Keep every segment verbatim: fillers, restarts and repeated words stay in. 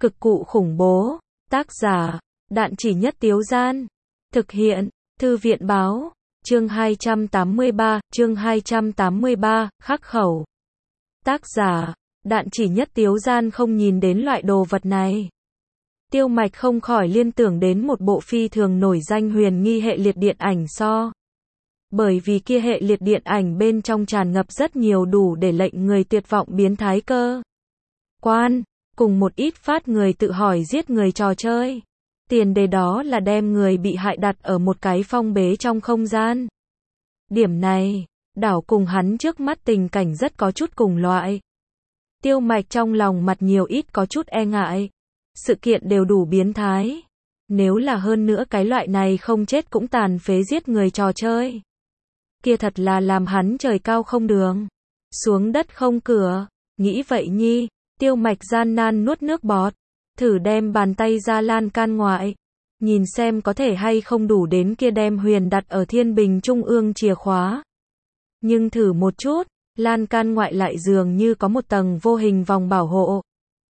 Cực cụ khủng bố. Tác giả, Đạn Chỉ Nhất Tiếu Gian. Thực hiện, Thư viện Báo. Chương hai trăm tám mươi ba, chương hai trăm tám mươi ba, khắc khẩu. Tác giả, Đạn Chỉ Nhất Tiếu Gian không nhìn đến loại đồ vật này. Tiêu Mạch không khỏi liên tưởng đến một bộ phi thường nổi danh huyền nghi hệ liệt điện ảnh so. Bởi vì kia hệ liệt điện ảnh bên trong tràn ngập rất nhiều đủ để lệnh người tuyệt vọng biến thái cơ quan, cùng một ít phát người tự hỏi giết người trò chơi. Tiền đề đó là đem người bị hại đặt ở một cái phong bế trong không gian. Điểm này, đảo cùng hắn trước mắt tình cảnh rất có chút cùng loại. Tiêu Mạch trong lòng mặt nhiều ít có chút e ngại. Sự kiện đều đủ biến thái. Nếu là hơn nữa cái loại này không chết cũng tàn phế giết người trò chơi, kia thật là làm hắn trời cao không đường, xuống đất không cửa. Nghĩ vậy nhi, Tiêu Mạch gian nan nuốt nước bọt, thử đem bàn tay ra lan can ngoại, nhìn xem có thể hay không đủ đến kia đem huyền đặt ở thiên bình trung ương chìa khóa. Nhưng thử một chút, lan can ngoại lại dường như có một tầng vô hình vòng bảo hộ.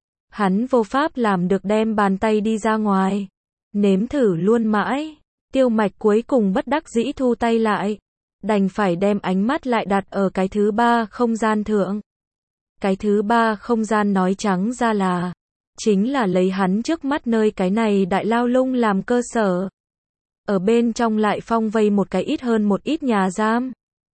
Hắn vô pháp làm được đem bàn tay đi ra ngoài. Nếm thử luôn mãi, Tiêu Mạch cuối cùng bất đắc dĩ thu tay lại, đành phải đem ánh mắt lại đặt ở cái thứ ba không gian thượng. Cái thứ ba không gian nói trắng ra là, chính là lấy hắn trước mắt nơi cái này đại lao lung làm cơ sở. Ở bên trong lại phong vây một cái ít hơn một ít nhà giam.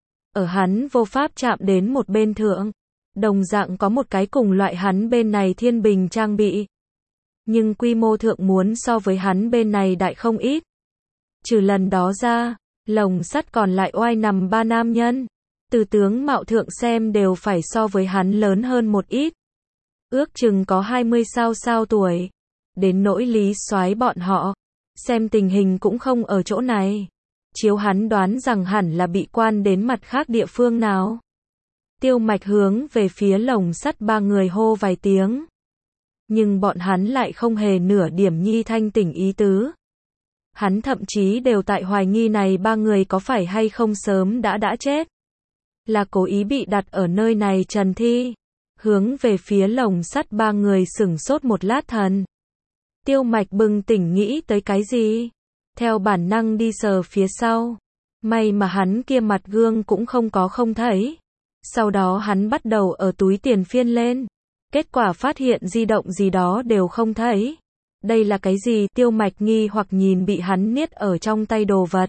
Ở hắn vô pháp chạm đến một bên thượng, đồng dạng có một cái cùng loại hắn bên này thiên bình trang bị. Nhưng quy mô thượng muốn so với hắn bên này đại không ít. Trừ lần đó ra, lồng sắt còn lại oai nằm ba nam nhân. Từ tướng mạo thượng xem đều phải so với hắn lớn hơn một ít. Ước chừng có hai mươi sao sao tuổi. Đến nỗi Lý Soái bọn họ, xem tình hình cũng không ở chỗ này. Chiếu hắn đoán rằng hẳn là bị quan đến mặt khác địa phương nào. Tiêu Mạch hướng về phía lồng sắt ba người hô vài tiếng. Nhưng bọn hắn lại không hề nửa điểm nhi thanh tỉnh ý tứ. Hắn thậm chí đều tại hoài nghi này ba người có phải hay không sớm đã đã chết. Là cố ý bị đặt ở nơi này trần thi. Hướng về phía lồng sắt ba người sửng sốt một lát thần. Tiêu Mạch bừng tỉnh nghĩ tới cái gì? Theo bản năng đi sờ phía sau. May mà hắn kia mặt gương cũng không có không thấy. Sau đó hắn bắt đầu ở túi tiền phiên lên. Kết quả phát hiện di động gì đó đều không thấy. Đây là cái gì? Tiêu Mạch nghi hoặc nhìn bị hắn niết ở trong tay đồ vật.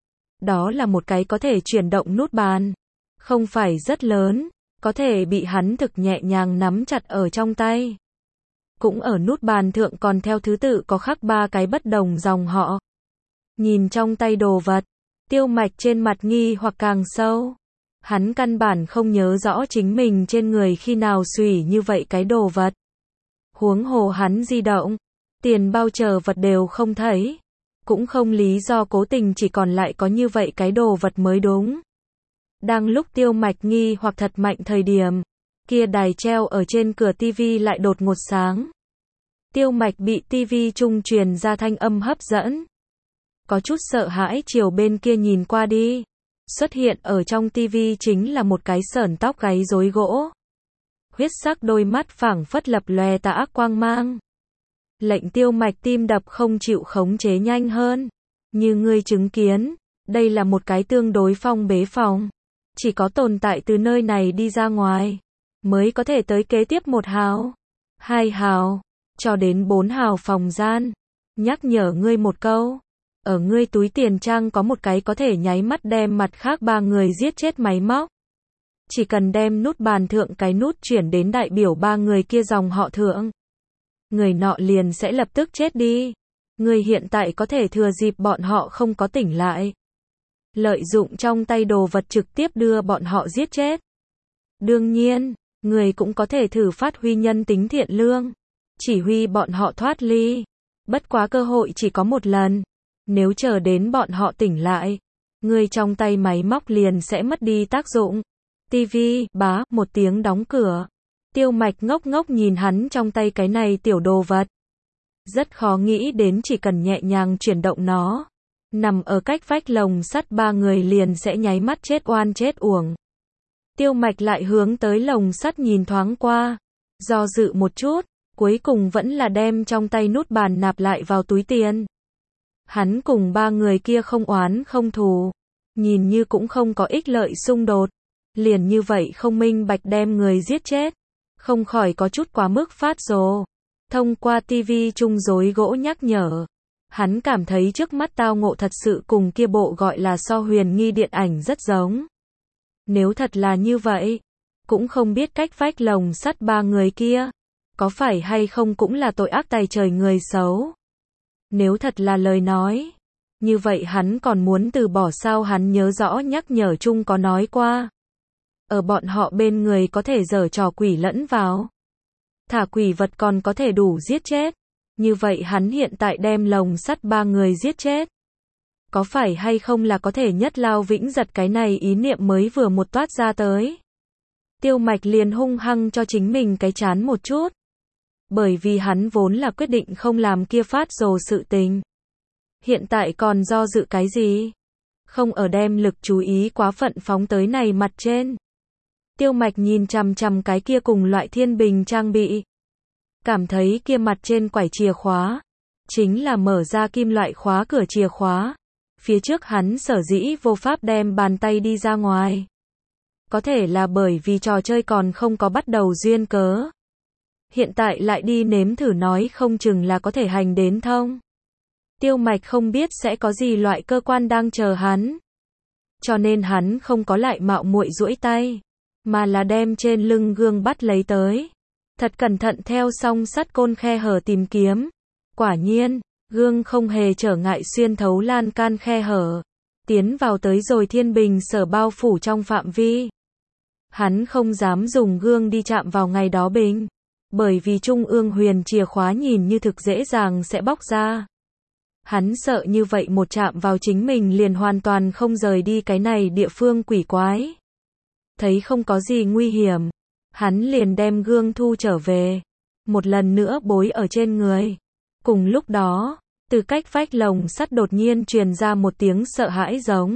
Đó là một cái có thể chuyển động nút bàn. Không phải rất lớn, có thể bị hắn thực nhẹ nhàng nắm chặt ở trong tay. Cũng ở nút bàn thượng còn theo thứ tự có khắc ba cái bất đồng dòng họ. Nhìn trong tay đồ vật, Tiêu Mạch trên mặt nghi hoặc càng sâu. Hắn căn bản không nhớ rõ chính mình trên người khi nào xùy như vậy cái đồ vật. Huống hồ hắn di động, tiền bao chờ vật đều không thấy. Cũng không lý do cố tình chỉ còn lại có như vậy cái đồ vật mới đúng. Đang lúc Tiêu Mạch nghi hoặc thật mạnh thời điểm, kia đài treo ở trên cửa tivi lại đột ngột sáng. Tiêu Mạch bị tivi trung truyền ra thanh âm hấp dẫn. Có chút sợ hãi chiều bên kia nhìn qua đi. Xuất hiện ở trong tivi chính là một cái sởn tóc gáy rối gỗ. Huyết sắc đôi mắt phảng phất lập lòe tà ác quang mang. Lệnh Tiêu Mạch tim đập không chịu khống chế nhanh hơn. Như ngươi chứng kiến, đây là một cái tương đối phong bế phòng. Chỉ có tồn tại từ nơi này đi ra ngoài, mới có thể tới kế tiếp một hào, hai hào, cho đến bốn hào phòng gian. Nhắc nhở ngươi một câu, ở ngươi túi tiền trang có một cái có thể nháy mắt đem mặt khác ba người giết chết máy móc. Chỉ cần đem nút bàn thượng cái nút chuyển đến đại biểu ba người kia dòng họ thượng, người nọ liền sẽ lập tức chết đi. Ngươi hiện tại có thể thừa dịp bọn họ không có tỉnh lại, lợi dụng trong tay đồ vật trực tiếp đưa bọn họ giết chết. Đương nhiên, người cũng có thể thử phát huy nhân tính thiện lương, chỉ huy bọn họ thoát ly. Bất quá cơ hội chỉ có một lần. Nếu chờ đến bọn họ tỉnh lại, người trong tay máy móc liền sẽ mất đi tác dụng. Tivi, bá, một tiếng đóng cửa. Tiêu Mạch ngốc ngốc nhìn hắn trong tay cái này tiểu đồ vật. Rất khó nghĩ đến chỉ cần nhẹ nhàng chuyển động nó. Nằm ở cách vách lồng sắt ba người liền sẽ nháy mắt chết oan chết uổng. Tiêu Mạch lại hướng tới lồng sắt nhìn thoáng qua. Do dự một chút, cuối cuối cùng vẫn là đem trong tay nút bàn nạp lại vào túi tiền. Hắn cùng ba người kia không oán không thù, nhìn như cũng không có ích lợi xung đột, liền như vậy không minh bạch đem người giết chết, không khỏi có chút quá mức phát rồ. Thông qua tivi chung rối gỗ nhắc nhở, hắn cảm thấy trước mắt tao ngộ thật sự cùng kia bộ gọi là so huyền nghi điện ảnh rất giống. Nếu thật là như vậy, cũng không biết cách vách lồng sắt ba người kia, có phải hay không cũng là tội ác tày trời người xấu. Nếu thật là lời nói, như vậy hắn còn muốn từ bỏ sao? Hắn nhớ rõ nhắc nhở chung có nói qua, ở bọn họ bên người có thể giở trò quỷ lẫn vào, thả quỷ vật còn có thể đủ giết chết. Như vậy hắn hiện tại đem lồng sắt ba người giết chết, có phải hay không là có thể nhất lao vĩnh giật? Cái này ý niệm mới vừa một toát ra tới, Tiêu Mạch liền hung hăng cho chính mình cái chán một chút. Bởi vì hắn vốn là quyết định không làm kia phát rồ sự tình. Hiện tại còn do dự cái gì? Không ở đem lực chú ý quá phận phóng tới này mặt trên. Tiêu Mạch nhìn chằm chằm cái kia cùng loại thiên bình trang bị, cảm thấy kia mặt trên quải chìa khóa, chính là mở ra kim loại khóa cửa chìa khóa. Phía trước hắn sở dĩ vô pháp đem bàn tay đi ra ngoài, có thể là bởi vì trò chơi còn không có bắt đầu duyên cớ. Hiện tại lại đi nếm thử nói không chừng là có thể hành đến thông. Tiêu Mạch không biết sẽ có gì loại cơ quan đang chờ hắn, cho nên hắn không có lại mạo muội duỗi tay, mà là đem trên lưng gương bắt lấy tới, thật cẩn thận theo song sắt côn khe hở tìm kiếm. Quả nhiên, gương không hề trở ngại xuyên thấu lan can khe hở, tiến vào tới rồi thiên bình sở bao phủ trong phạm vi. Hắn không dám dùng gương đi chạm vào ngày đó bình, bởi vì trung ương huyền chìa khóa nhìn như thực dễ dàng sẽ bóc ra. Hắn sợ như vậy một chạm vào chính mình liền hoàn toàn không rời đi cái này địa phương quỷ quái. Thấy không có gì nguy hiểm, hắn liền đem gương thu trở về, một lần nữa bối ở trên người. Cùng lúc đó, từ cách vách lồng sắt đột nhiên truyền ra một tiếng sợ hãi giống.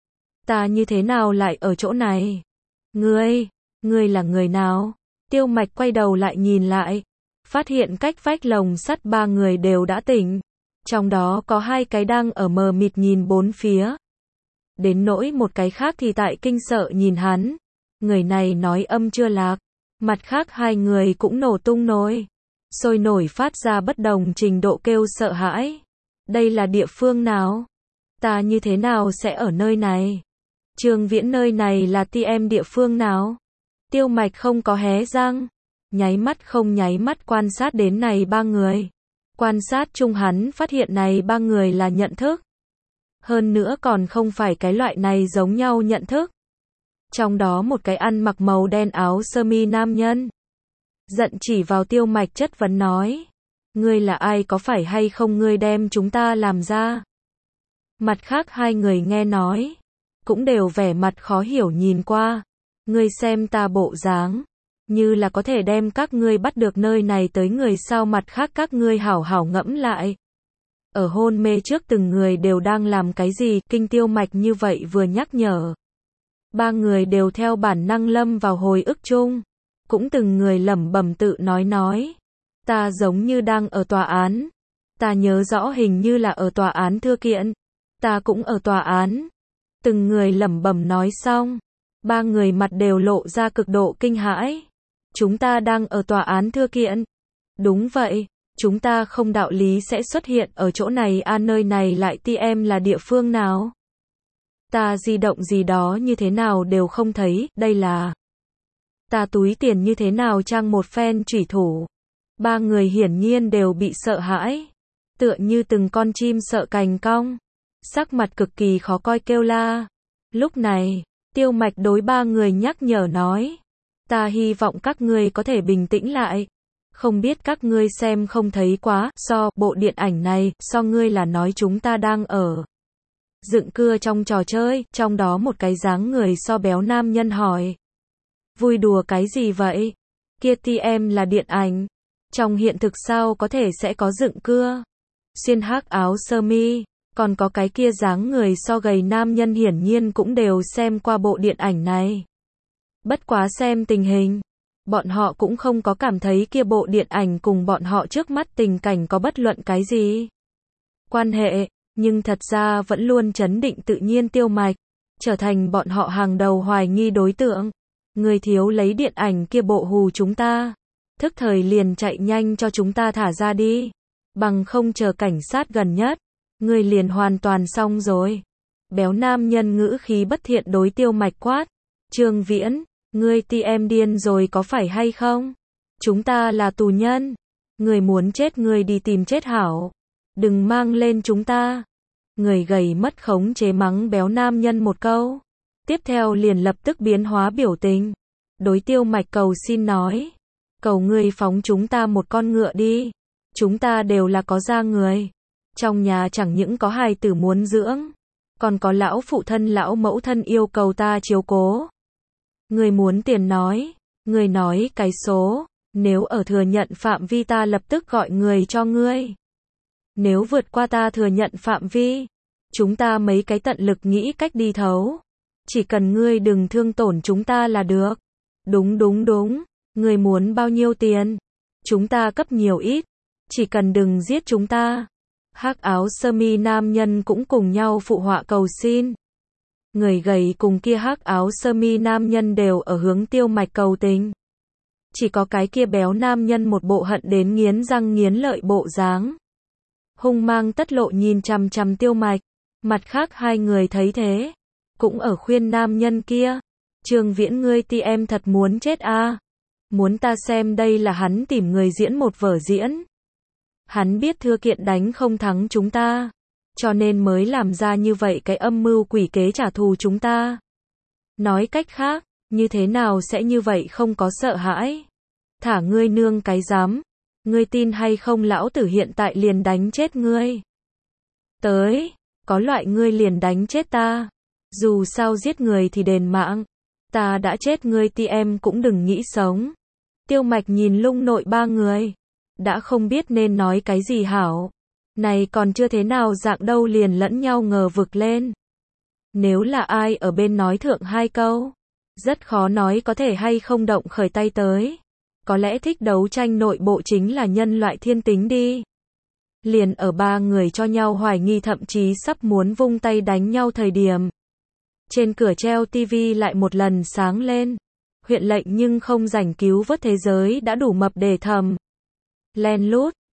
Ta như thế nào lại ở chỗ này? Ngươi, ngươi là người nào? Tiêu Mạch quay đầu lại nhìn lại, phát hiện cách vách lồng sắt ba người đều đã tỉnh, trong đó có hai cái đang ở mờ mịt nhìn bốn phía. Đến nỗi một cái khác thì tại kinh sợ nhìn hắn. Người này nói âm chưa lạc, mặt khác hai người cũng nổ tung nổi, sôi nổi phát ra bất đồng trình độ kêu sợ hãi. Đây là địa phương nào? Ta như thế nào sẽ ở nơi này? Trương Viễn, nơi này là tê em địa phương nào? Tiêu Mạch không có hé răng, nháy mắt không nháy mắt quan sát đến này ba người. Quan sát chung hắn phát hiện này ba người là nhận thức. Hơn nữa còn không phải cái loại này giống nhau nhận thức. Trong đó một cái ăn mặc màu đen áo sơ mi nam nhân, giận chỉ vào Tiêu Mạch chất vấn nói. Ngươi là ai, có phải hay không ngươi đem chúng ta làm ra? Mặt khác hai người nghe nói, cũng đều vẻ mặt khó hiểu nhìn qua. Ngươi xem ta bộ dáng, như là có thể đem các ngươi bắt được nơi này tới người sao? Mặt khác các ngươi hảo hảo ngẫm lại. Ở hôn mê trước từng người đều đang làm cái gì? Kinh Tiêu Mạch như vậy vừa nhắc nhở, ba người đều theo bản năng lâm vào hồi ức chung, cũng từng người lẩm bẩm tự nói nói. Ta giống như đang ở tòa án. Ta nhớ rõ hình như là ở tòa án thư kiện. Ta cũng ở tòa án. Từng người lẩm bẩm nói xong, ba người mặt đều lộ ra cực độ kinh hãi. Chúng ta đang ở tòa án thư kiện. Đúng vậy, chúng ta không đạo lý sẽ xuất hiện ở chỗ này à? Nơi này lại tê em là địa phương nào? Ta di động gì đó như thế nào đều không thấy, đây là... Ta túi tiền như thế nào trang một phen chủy thủ? Ba người hiển nhiên đều bị sợ hãi, tựa như từng con chim sợ cành cong, sắc mặt cực kỳ khó coi kêu la. Lúc này, Tiêu Mạch đối ba người nhắc nhở nói, ta hy vọng các ngươi có thể bình tĩnh lại. Không biết các ngươi xem không thấy quá, so, bộ điện ảnh này, so ngươi là nói chúng ta đang ở dựng cưa trong trò chơi, trong đó một cái dáng người so béo nam nhân hỏi. Vui đùa cái gì vậy? Kia tê em là điện ảnh. Trong hiện thực sao có thể sẽ có dựng cưa? Xuyên hắc áo sơ mi, còn có cái kia dáng người so gầy nam nhân hiển nhiên cũng đều xem qua bộ điện ảnh này. Bất quá xem tình hình, Bọn họ cũng không có cảm thấy kia bộ điện ảnh cùng bọn họ trước mắt tình cảnh có bất luận cái gì quan hệ, nhưng thật ra vẫn luôn trấn định tự nhiên Tiêu Mạch, trở thành bọn họ hàng đầu hoài nghi đối tượng. Người thiếu lấy điện ảnh kia bộ hù chúng ta, thức thời liền chạy nhanh cho chúng ta thả ra đi, bằng không chờ cảnh sát gần nhất, người liền hoàn toàn xong rồi. Béo nam nhân ngữ khí bất thiện đối Tiêu Mạch quát, Trương Viễn, ngươi ti em điên rồi có phải hay không? Chúng ta là tù nhân, người muốn chết người đi tìm chết hảo, đừng mang lên chúng ta. Người gầy mất khống chế mắng béo nam nhân một câu, tiếp theo liền lập tức biến hóa biểu tình, đối Tiêu Mạch cầu xin nói, cầu ngươi phóng chúng ta một con ngựa đi, chúng ta đều là có gia người, trong nhà chẳng những có hài tử muốn dưỡng, còn có lão phụ thân lão mẫu thân yêu cầu ta chiếu cố. Người muốn tiền nói, người nói cái số, nếu ở thừa nhận phạm vi ta lập tức gọi người cho ngươi. Nếu vượt qua ta thừa nhận phạm vi, chúng ta mấy cái tận lực nghĩ cách đi thấu. Chỉ cần ngươi đừng thương tổn chúng ta là được. Đúng đúng đúng, ngươi muốn bao nhiêu tiền? Chúng ta cấp nhiều ít, chỉ cần đừng giết chúng ta. Hắc áo sơ mi nam nhân cũng cùng nhau phụ họa cầu xin. Người gầy cùng kia hắc áo sơ mi nam nhân đều ở hướng Tiêu Mạch cầu tình. Chỉ có cái kia béo nam nhân một bộ hận đến nghiến răng nghiến lợi bộ dáng. Hung mang tất lộ nhìn chằm chằm Tiêu Mạch, mặt khác hai người thấy thế, cũng ở khuyên nam nhân kia, Trương Viễn ngươi ti em thật muốn chết a, à? Muốn ta xem đây là hắn tìm người diễn một vở diễn. Hắn biết Thư Kiện đánh không thắng chúng ta, cho nên mới làm ra như vậy cái âm mưu quỷ kế trả thù chúng ta. Nói cách khác, như thế nào sẽ như vậy không có sợ hãi? Thả ngươi nương cái dám, ngươi tin hay không lão tử hiện tại liền đánh chết ngươi. Tới, có loại ngươi liền đánh chết ta. Dù sao giết người thì đền mạng, ta đã chết ngươi ti em cũng đừng nghĩ sống. Tiêu Mạch nhìn lung nội ba người, đã không biết nên nói cái gì hảo. Này còn chưa thế nào dạng đâu liền lẫn nhau ngờ vực lên. Nếu là ai ở bên nói thượng hai câu, rất khó nói có thể hay không động khởi tay tới. Có lẽ thích đấu tranh nội bộ chính là nhân loại thiên tính đi. Liền ở ba người cho nhau hoài nghi thậm chí sắp muốn vung tay đánh nhau thời điểm. Trên cửa treo tivi lại một lần sáng lên. Huyện lệnh nhưng không rảnh cứu vớt thế giới đã đủ mập để thầm. Len lút,